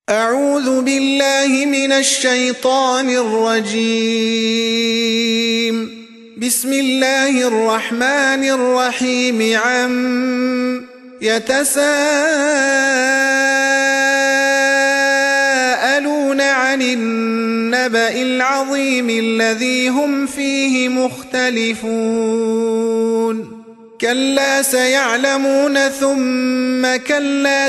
أعوذ بالله من الشيطان الرجيم. بسم الله الرحمن الرحيم. يتساءلون عن النبأ العظيم الذي هم فيه مختلفون. كلا سيعلمون ثم كلا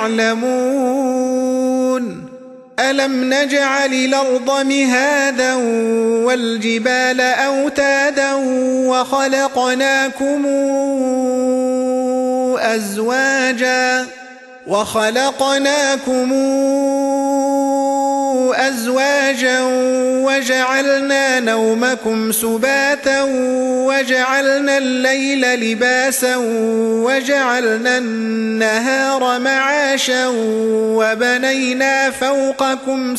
سيعلمون. ألم نجعل الأرض مهادا والجبال أوتادا وخلقناكم أزواجا وجعلنا نومكم سباتا وجعلنا الليل لباسا وجعلنا النهار معاشا وبنينا فوقكم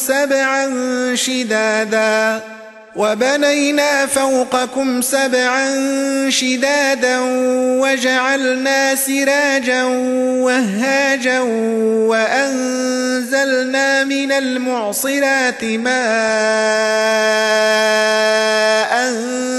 سبعا شدادا وجعلنا سراجا وهاجا وأنزلنا من المعصرات ماء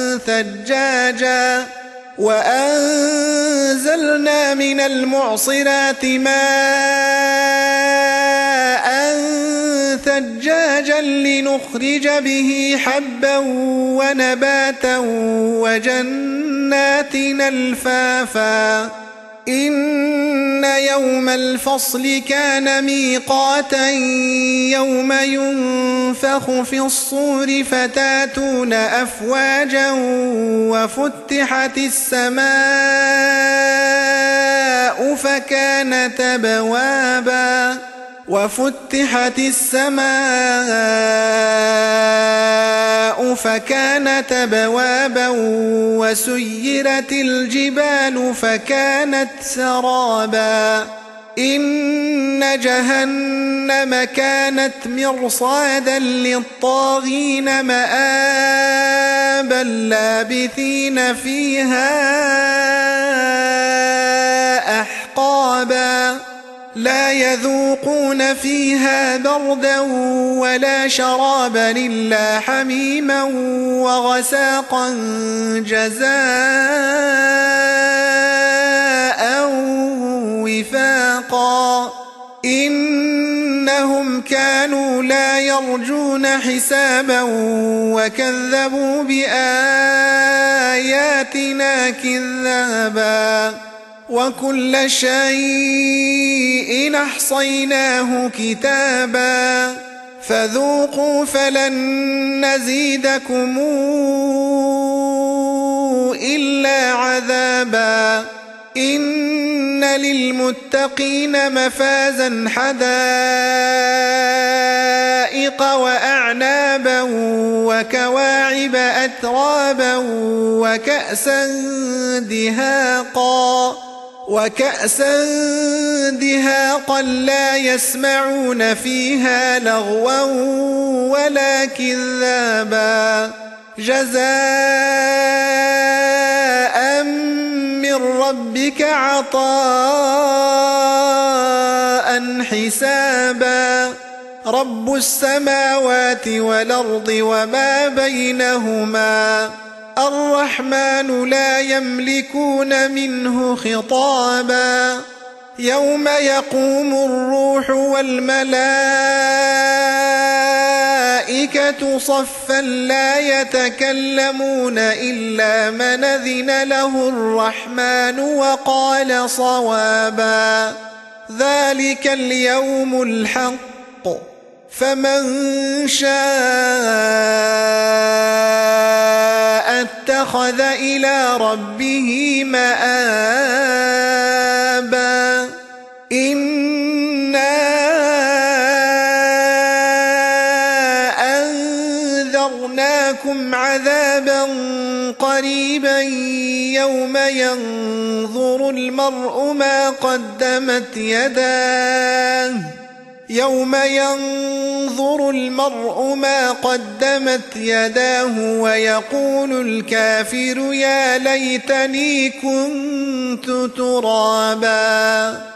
ثجاجا لنخرج به حبا ونباتا وجنات ألفافا. إن يوم الفصل كان ميقاتا يوم ينفخ في الصور فتاتون أفواجا وفتحت السماء فكانت أبوابا وسيرت الجبال فكانت سرابا. إن جهنم كانت مرصادا للطاغين مآبا لابثين فيها أحقابا. لا يذوقون فيها بردا ولا شرابا إلا حميما وغساقا جزاء وفاقا. إنهم كانوا لا يرجون حسابا وكذبوا بآياتنا كذابا. وكل شيء أحصيناه كتابا فذوقوا فلن نزيدكم إلا عذابا. إن للمتقين مفازا حدائق وأعنابا وكواعب أترابا وكأسا دهاقا لا يسمعون فيها لغوا ولا كذابا. جزاء من ربك عطاء حسابا. رب السماوات والأرض وما بينهما الرحمن لا يملكون منه خطابا. يوم يقوم الروح والملائكة صفا لا يتكلمون إلا من أذن له الرحمن وقال صوابا. ذلك اليوم الحق فمن شاء اتخذ إلى ربه مآبا. إنا أنذرناكم عذابا قريبا يوم ينظر المرء ما قدمت يداه ويقول الكافر يا ليتني كنت ترابا.